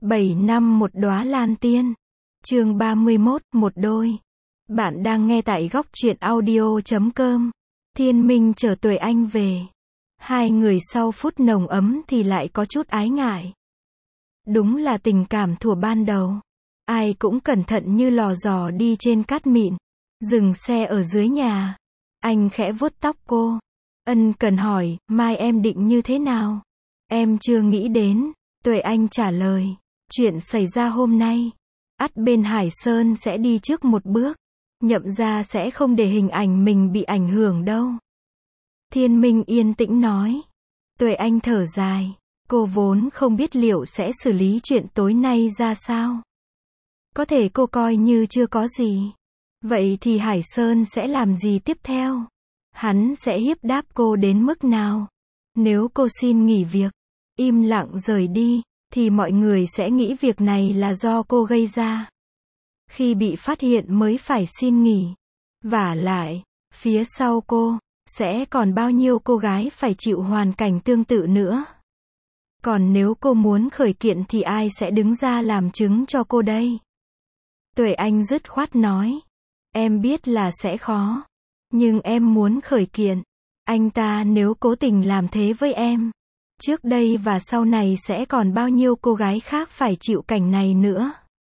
7 năm một đóa lan tiên. Chương 31, một đôi. Bạn đang nghe tại góc truyện audio.com. Thiên Minh chờ Tuệ Anh về. Hai người sau phút nồng ấm thì lại có chút ái ngại. Đúng là tình cảm thuở ban đầu. Ai cũng cẩn thận như lò giò đi trên cát mịn. Dừng xe ở dưới nhà. Anh khẽ vuốt tóc cô. Ân cần hỏi, mai em định như thế nào? Em chưa nghĩ đến. Tuệ Anh trả lời. Chuyện xảy ra hôm nay. Ắt bên Hải Sơn sẽ đi trước một bước. Nhậm gia sẽ không để hình ảnh mình bị ảnh hưởng đâu. Thiên Minh yên tĩnh nói. Tuệ Anh thở dài. Cô vốn không biết liệu sẽ xử lý chuyện tối nay ra sao. Có thể cô coi như chưa có gì. Vậy thì Hải Sơn sẽ làm gì tiếp theo? Hắn sẽ hiếp đáp cô đến mức nào? Nếu cô xin nghỉ việc, im lặng rời đi, thì mọi người sẽ nghĩ việc này là do cô gây ra. Khi bị phát hiện mới phải xin nghỉ. Vả lại, phía sau cô, sẽ còn bao nhiêu cô gái phải chịu hoàn cảnh tương tự nữa. Còn nếu cô muốn khởi kiện thì ai sẽ đứng ra làm chứng cho cô đây? Tuệ Anh dứt khoát nói. Em biết là sẽ khó. Nhưng em muốn khởi kiện. Anh ta nếu cố tình làm thế với em, trước đây và sau này sẽ còn bao nhiêu cô gái khác phải chịu cảnh này nữa.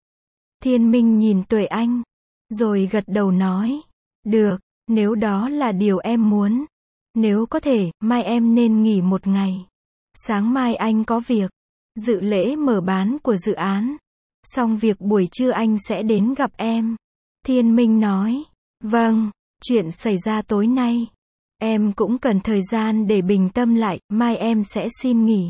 Thiên Minh nhìn Tuệ Anh, rồi gật đầu nói. Được, nếu đó là điều em muốn. Nếu có thể, mai em nên nghỉ một ngày. Sáng mai anh có việc. Dự lễ mở bán của dự án. Xong việc buổi trưa anh sẽ đến gặp em. Thiên Minh nói. Vâng, chuyện xảy ra tối nay. Em cũng cần thời gian để bình tâm lại, mai em sẽ xin nghỉ.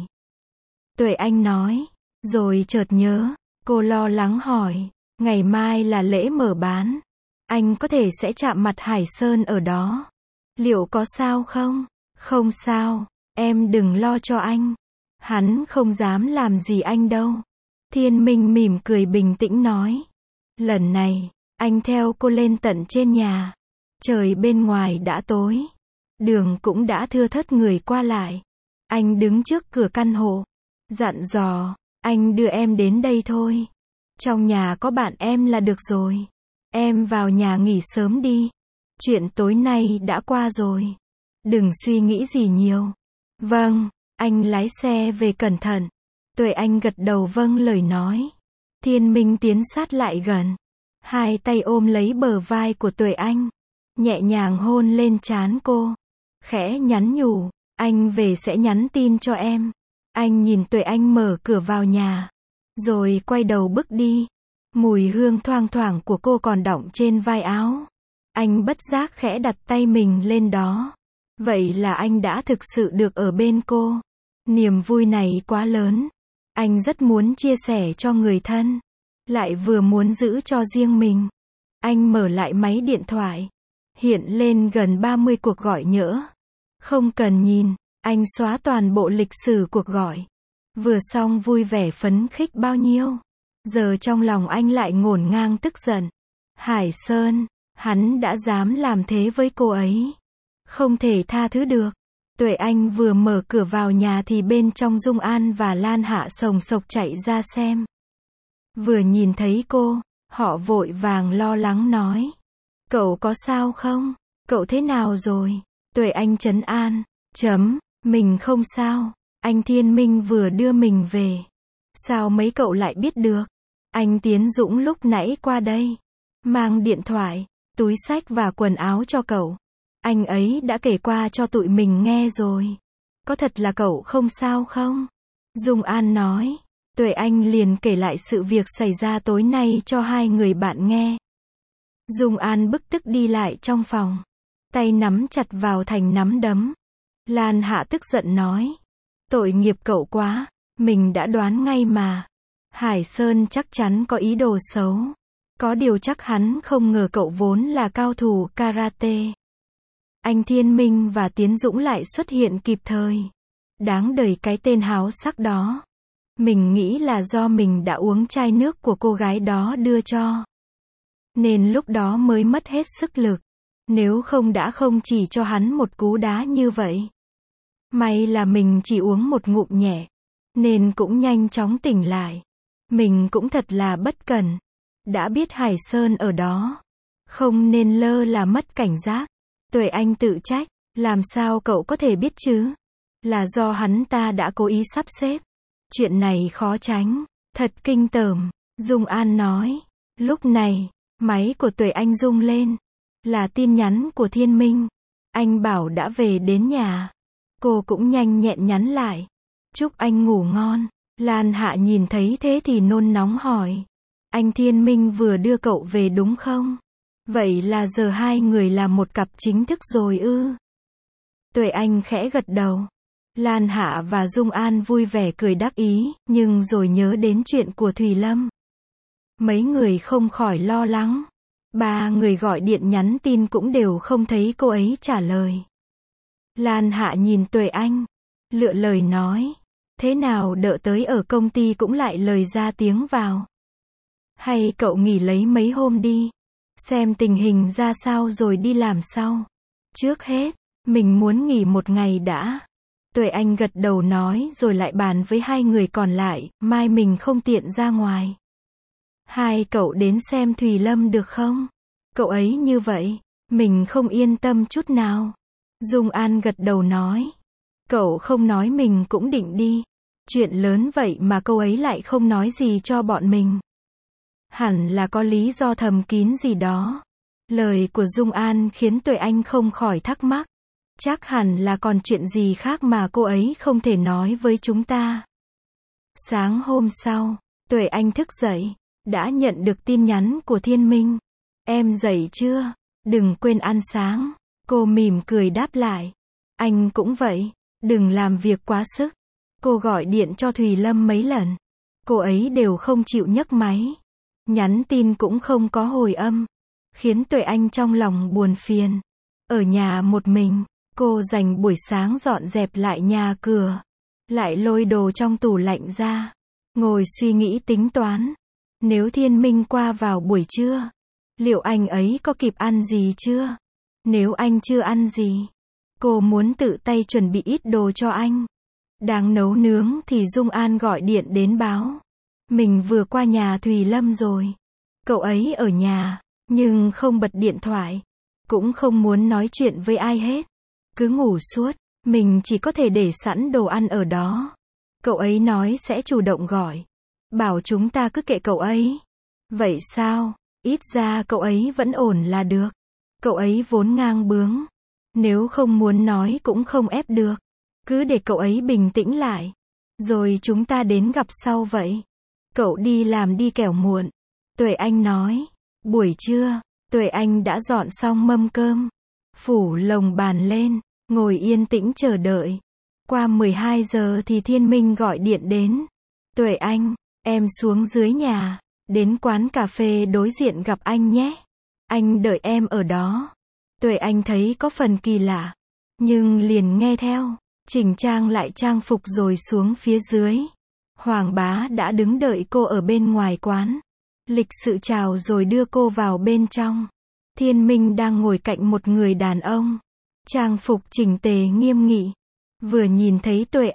Tuệ Anh nói. Rồi chợt nhớ, cô lo lắng hỏi. Ngày mai là lễ mở bán. Anh có thể sẽ chạm mặt Hải Sơn ở đó. Liệu có sao không? Không sao, em đừng lo cho anh. Hắn không dám làm gì anh đâu. Thiên Minh mỉm cười bình tĩnh nói. Lần này, anh theo cô lên tận trên nhà. Trời bên ngoài đã tối. Đường cũng đã thưa thớt người qua lại. Anh đứng trước cửa căn hộ. Dặn dò, anh đưa em đến đây thôi. Trong nhà có bạn em là được rồi. Em vào nhà nghỉ sớm đi. Chuyện tối nay đã qua rồi. Đừng suy nghĩ gì nhiều. Vâng, anh lái xe về cẩn thận. Tuệ Anh gật đầu vâng lời nói. Thiên Minh tiến sát lại gần. Hai tay ôm lấy bờ vai của Tuệ Anh. Nhẹ nhàng hôn lên trán cô. Khẽ nhắn nhủ. Anh về sẽ nhắn tin cho em. Anh nhìn Tuệ Anh mở cửa vào nhà. Rồi quay đầu bước đi. Mùi hương thoang thoảng của cô còn đọng trên vai áo. Anh bất giác khẽ đặt tay mình lên đó. Vậy là anh đã thực sự được ở bên cô. Niềm vui này quá lớn. Anh rất muốn chia sẻ cho người thân. Lại vừa muốn giữ cho riêng mình. Anh mở lại máy điện thoại. Hiện lên gần 30 cuộc gọi nhỡ. Không cần nhìn, anh xóa toàn bộ lịch sử cuộc gọi. Vừa xong vui vẻ phấn khích bao nhiêu. Giờ trong lòng anh lại ngổn ngang tức giận. Hải Sơn, hắn đã dám làm thế với cô ấy. Không thể tha thứ được. Tuệ Anh vừa mở cửa vào nhà thì bên trong Dung An và Lan Hạ sồng sộc chạy ra xem. Vừa nhìn thấy cô, họ vội vàng lo lắng nói. Cậu có sao không? Cậu thế nào rồi? Tuệ Anh trấn an. Mình không sao. Anh Thiên Minh vừa đưa mình về. Sao mấy cậu lại biết được? Anh Tiến Dũng lúc nãy qua đây. Mang điện thoại, túi xách và quần áo cho cậu. Anh ấy đã kể qua cho tụi mình nghe rồi. Có thật là cậu không sao không? Dung An nói. Tuệ Anh liền kể lại sự việc xảy ra tối nay cho hai người bạn nghe. Dung An bức tức đi lại trong phòng. Tay nắm chặt vào thành nắm đấm. Lan Hạ tức giận nói. Tội nghiệp cậu quá. Mình đã đoán ngay mà. Hải Sơn chắc chắn có ý đồ xấu. Có điều chắc hắn không ngờ cậu vốn là cao thủ karate. Anh Thiên Minh và Tiến Dũng lại xuất hiện kịp thời. Đáng đời cái tên háo sắc đó. Mình nghĩ là do mình đã uống chai nước của cô gái đó đưa cho. Nên lúc đó mới mất hết sức lực. Nếu không đã không chỉ cho hắn một cú đá như vậy. May là mình chỉ uống một ngụm nhẹ. Nên cũng nhanh chóng tỉnh lại. Mình cũng thật là bất cẩn. Đã biết Hải Sơn ở đó. Không nên lơ là mất cảnh giác. Tuệ Anh tự trách. Làm sao cậu có thể biết chứ? Là do hắn ta đã cố ý sắp xếp. Chuyện này khó tránh. Thật kinh tởm. Dung An nói. Lúc này, máy của Tuệ Anh rung lên. Là tin nhắn của Thiên Minh. Anh bảo đã về đến nhà. Cô cũng nhanh nhẹn nhắn lại. Chúc anh ngủ ngon. Lan Hạ nhìn thấy thế thì nôn nóng hỏi. Anh Thiên Minh vừa đưa cậu về đúng không? Vậy là giờ hai người là một cặp chính thức rồi ư? Tuệ Anh khẽ gật đầu. Lan Hạ và Dung An vui vẻ cười đắc ý, nhưng rồi nhớ đến chuyện của Thùy Lâm. Mấy người không khỏi lo lắng. Ba người gọi điện nhắn tin cũng đều không thấy cô ấy trả lời. Lan Hạ nhìn Tuệ Anh, lựa lời nói. Thế nào đợi tới ở công ty cũng lại lời ra tiếng vào. Hay cậu nghỉ lấy mấy hôm đi. Xem tình hình ra sao rồi đi làm sau. Trước hết, mình muốn nghỉ một ngày đã. Tuệ Anh gật đầu nói rồi lại bàn với hai người còn lại, mai mình không tiện ra ngoài. Hai cậu đến xem Thùy Lâm được không? Cậu ấy như vậy, mình không yên tâm chút nào. Dung An gật đầu nói. Cậu không nói mình cũng định đi. Chuyện lớn vậy mà cô ấy lại không nói gì cho bọn mình. Hẳn là có lý do thầm kín gì đó. Lời của Dung An khiến Tuệ Anh không khỏi thắc mắc. Chắc hẳn là còn chuyện gì khác mà cô ấy không thể nói với chúng ta. Sáng hôm sau, Tuệ Anh thức dậy, đã nhận được tin nhắn của Thiên Minh. Em dậy chưa? Đừng quên ăn sáng. Cô mỉm cười đáp lại. Anh cũng vậy, đừng làm việc quá sức. Cô gọi điện cho Thùy Lâm mấy lần. Cô ấy đều không chịu nhấc máy. Nhắn tin cũng không có hồi âm. Khiến Tuệ Anh trong lòng buồn phiền. Ở nhà một mình, cô dành buổi sáng dọn dẹp lại nhà cửa. Lại lôi đồ trong tủ lạnh ra. Ngồi suy nghĩ tính toán. Nếu Thiên Minh qua vào buổi trưa, liệu anh ấy có kịp ăn gì chưa? Nếu anh chưa ăn gì, cô muốn tự tay chuẩn bị ít đồ cho anh. Đang nấu nướng thì Dung An gọi điện đến báo. Mình vừa qua nhà Thùy Lâm rồi. Cậu ấy ở nhà, nhưng không bật điện thoại. Cũng không muốn nói chuyện với ai hết. Cứ ngủ suốt, mình chỉ có thể để sẵn đồ ăn ở đó. Cậu ấy nói sẽ chủ động gọi. Bảo chúng ta cứ kệ cậu ấy. Vậy sao? Ít ra cậu ấy vẫn ổn là được. Cậu ấy vốn ngang bướng. Nếu không muốn nói cũng không ép được. Cứ để cậu ấy bình tĩnh lại. Rồi chúng ta đến gặp sau vậy. Cậu đi làm đi kẻo muộn. Tuệ Anh nói. Buổi trưa, Tuệ Anh đã dọn xong mâm cơm. Phủ lồng bàn lên. Ngồi yên tĩnh chờ đợi. Qua 12 giờ thì Thiên Minh gọi điện đến. Tuệ Anh, em xuống dưới nhà. Đến quán cà phê đối diện gặp anh nhé. Anh đợi em ở đó. Tuệ Anh thấy có phần kỳ lạ. Nhưng liền nghe theo. Chỉnh trang lại trang phục rồi xuống phía dưới. Hoàng Bá đã đứng đợi cô ở bên ngoài quán. Lịch sự chào rồi đưa cô vào bên trong. Thiên Minh đang ngồi cạnh một người đàn ông. Trang phục chỉnh tề nghiêm nghị. Vừa nhìn thấy Tuệ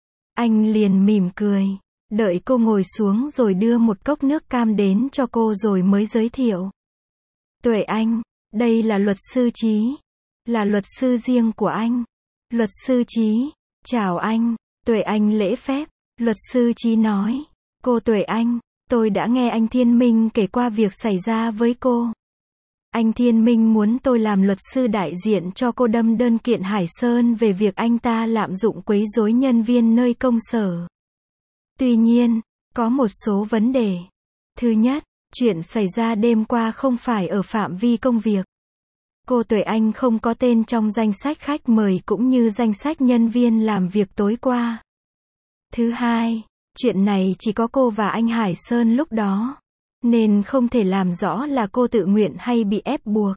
anh liền mỉm cười. Đợi cô ngồi xuống rồi đưa một cốc nước cam đến cho cô rồi mới giới thiệu. Tuệ Anh, đây là luật sư Chí. Là luật sư riêng của anh. Luật sư Chí, chào anh. Tuệ Anh lễ phép. Luật sư Chí nói. Cô Tuệ Anh, tôi đã nghe anh Thiên Minh kể qua việc xảy ra với cô. Anh Thiên Minh muốn tôi làm luật sư đại diện cho cô đâm đơn kiện Hải Sơn về việc anh ta lạm dụng quấy rối nhân viên nơi công sở. Tuy nhiên, có một số vấn đề. Thứ nhất, chuyện xảy ra đêm qua không phải ở phạm vi công việc. Cô Tuệ Anh không có tên trong danh sách khách mời cũng như danh sách nhân viên làm việc tối qua. Thứ hai, chuyện này chỉ có cô và anh Hải Sơn lúc đó. Nên không thể làm rõ là cô tự nguyện hay bị ép buộc.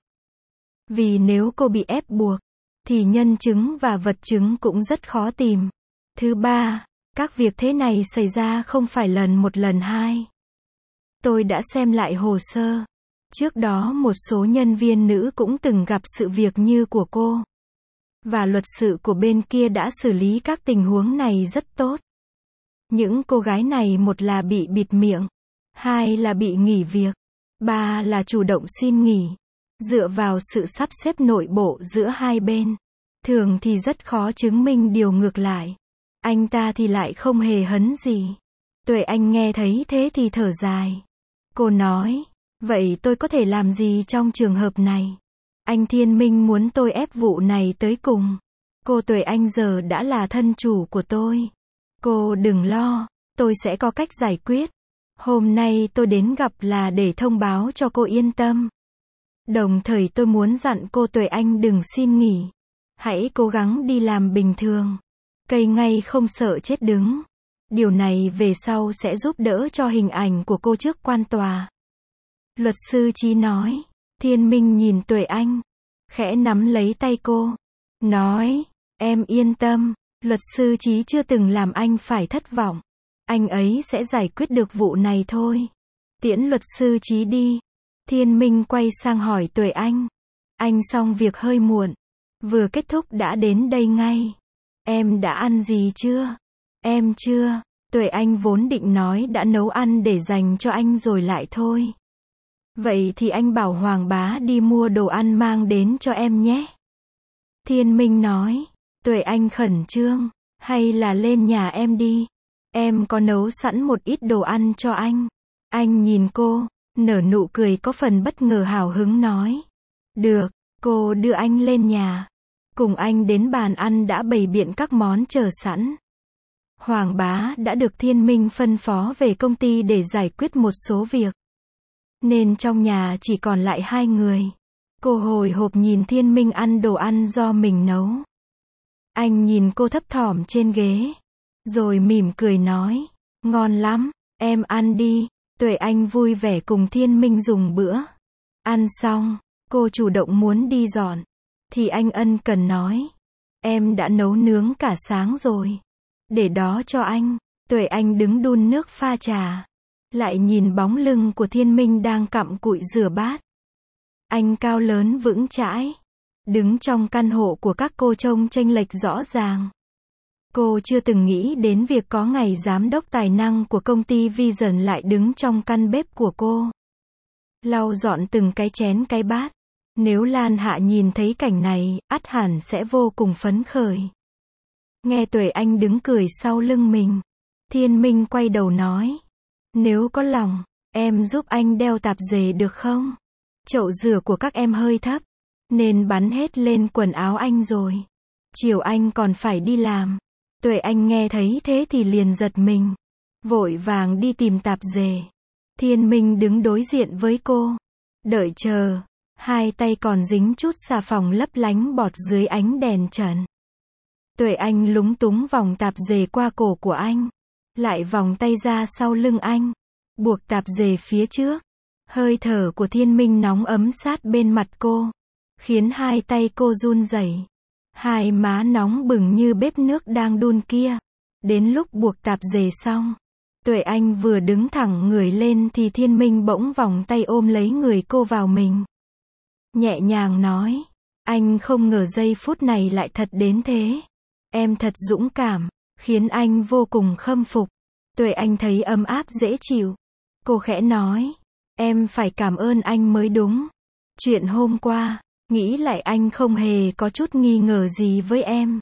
Vì nếu cô bị ép buộc, thì nhân chứng và vật chứng cũng rất khó tìm. Thứ ba, các việc thế này xảy ra không phải lần một lần hai. Tôi đã xem lại hồ sơ. Trước đó một số nhân viên nữ cũng từng gặp sự việc như của cô. Và luật sư của bên kia đã xử lý các tình huống này rất tốt. Những cô gái này một là bị bịt miệng, hai là bị nghỉ việc, ba là chủ động xin nghỉ. Dựa vào sự sắp xếp nội bộ giữa hai bên, thường thì rất khó chứng minh điều ngược lại. Anh ta thì lại không hề hấn gì. Tuệ Anh nghe thấy thế thì thở dài. Cô nói, vậy tôi có thể làm gì trong trường hợp này? Anh Thiên Minh muốn tôi ép vụ này tới cùng. Cô Tuệ Anh giờ đã là thân chủ của tôi. Cô đừng lo, tôi sẽ có cách giải quyết. Hôm nay tôi đến gặp là để thông báo cho cô yên tâm. Đồng thời tôi muốn dặn cô Tuệ Anh đừng xin nghỉ. Hãy cố gắng đi làm bình thường. Cây ngay không sợ chết đứng. Điều này về sau sẽ giúp đỡ cho hình ảnh của cô trước quan tòa. Luật sư Chí nói. Thiên Minh nhìn Tuệ Anh, khẽ nắm lấy tay cô, nói, em yên tâm, luật sư Chí chưa từng làm anh phải thất vọng. Anh ấy sẽ giải quyết được vụ này thôi. Tiễn luật sư Chí đi. Thiên Minh quay sang hỏi Tuệ Anh. Anh xong việc hơi muộn. Vừa kết thúc đã đến đây ngay. Em đã ăn gì chưa? Em chưa. Tuệ Anh vốn định nói đã nấu ăn để dành cho anh rồi lại thôi. Vậy thì anh bảo Hoàng Bá đi mua đồ ăn mang đến cho em nhé. Thiên Minh nói. Tuệ Anh khẩn trương. Hay là lên nhà em đi. Em có nấu sẵn một ít đồ ăn cho anh. Anh nhìn cô, nở nụ cười có phần bất ngờ hào hứng nói. Được, cô đưa anh lên nhà. Cùng anh đến bàn ăn đã bày biện các món chờ sẵn. Hoàng Bá đã được Thiên Minh phân phó về công ty để giải quyết một số việc. Nên trong nhà chỉ còn lại hai người. Cô hồi hộp nhìn Thiên Minh ăn đồ ăn do mình nấu. Anh nhìn cô thấp thỏm trên ghế. Rồi mỉm cười nói. Ngon lắm, em ăn đi. Tuệ Anh vui vẻ cùng Thiên Minh dùng bữa. Ăn xong, cô chủ động muốn đi dọn. Thì anh ân cần nói. Em đã nấu nướng cả sáng rồi. Để đó cho anh. Tuệ Anh đứng đun nước pha trà. Lại nhìn bóng lưng của Thiên Minh đang cặm cụi rửa bát. Anh cao lớn vững chãi. Đứng trong căn hộ của các cô trông chênh lệch rõ ràng. Cô chưa từng nghĩ đến việc có ngày giám đốc tài năng của công ty Vision lại đứng trong căn bếp của cô. Lau dọn từng cái chén cái bát. Nếu Lan Hạ nhìn thấy cảnh này, ắt hẳn sẽ vô cùng phấn khởi. Nghe Tuệ Anh đứng cười sau lưng mình. Thiên Minh quay đầu nói. Nếu có lòng, em giúp anh đeo tạp dề được không? Chậu rửa của các em hơi thấp, nên bắn hết lên quần áo anh rồi. Chiều anh còn phải đi làm. Tuệ Anh nghe thấy thế thì liền giật mình. Vội vàng đi tìm tạp dề. Thiên Minh đứng đối diện với cô. Đợi chờ. Hai tay còn dính chút xà phòng lấp lánh bọt dưới ánh đèn trần. Tuệ Anh lúng túng vòng tạp dề qua cổ của anh. Lại vòng tay ra sau lưng anh. Buộc tạp dề phía trước. Hơi thở của Thiên Minh nóng ấm sát bên mặt cô. Khiến hai tay cô run rẩy. Hai má nóng bừng như bếp nước đang đun kia. Đến lúc buộc tạp dề xong. Tuệ Anh vừa đứng thẳng người lên thì Thiên Minh bỗng vòng tay ôm lấy người cô vào mình. Nhẹ nhàng nói. Anh không ngờ giây phút này lại thật đến thế. Em thật dũng cảm. Khiến anh vô cùng khâm phục. Tuệ Anh thấy ấm áp dễ chịu. Cô khẽ nói. Em phải cảm ơn anh mới đúng. Chuyện hôm qua, nghĩ lại anh không hề có chút nghi ngờ gì với em.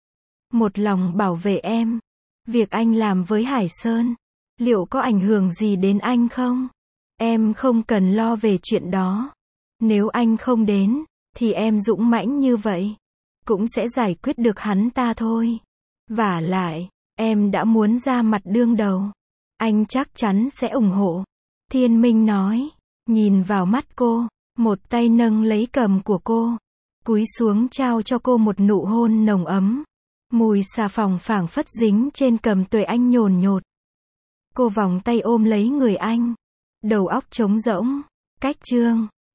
Một lòng bảo vệ em. Việc anh làm với Hải Sơn, liệu có ảnh hưởng gì đến anh không? Em không cần lo về chuyện đó. Nếu anh không đến, thì em dũng mãnh như vậy, cũng sẽ giải quyết được hắn ta thôi. Vả lại, em đã muốn ra mặt đương đầu. Anh chắc chắn sẽ ủng hộ. Thiên Minh nói, nhìn vào mắt cô, một tay nâng lấy cằm của cô, cúi xuống trao cho cô một nụ hôn nồng ấm. Mùi xà phòng phảng phất dính trên cằm Tuệ Anh nhồn nhột. Cô vòng tay ôm lấy người anh, đầu óc trống rỗng. Cách chương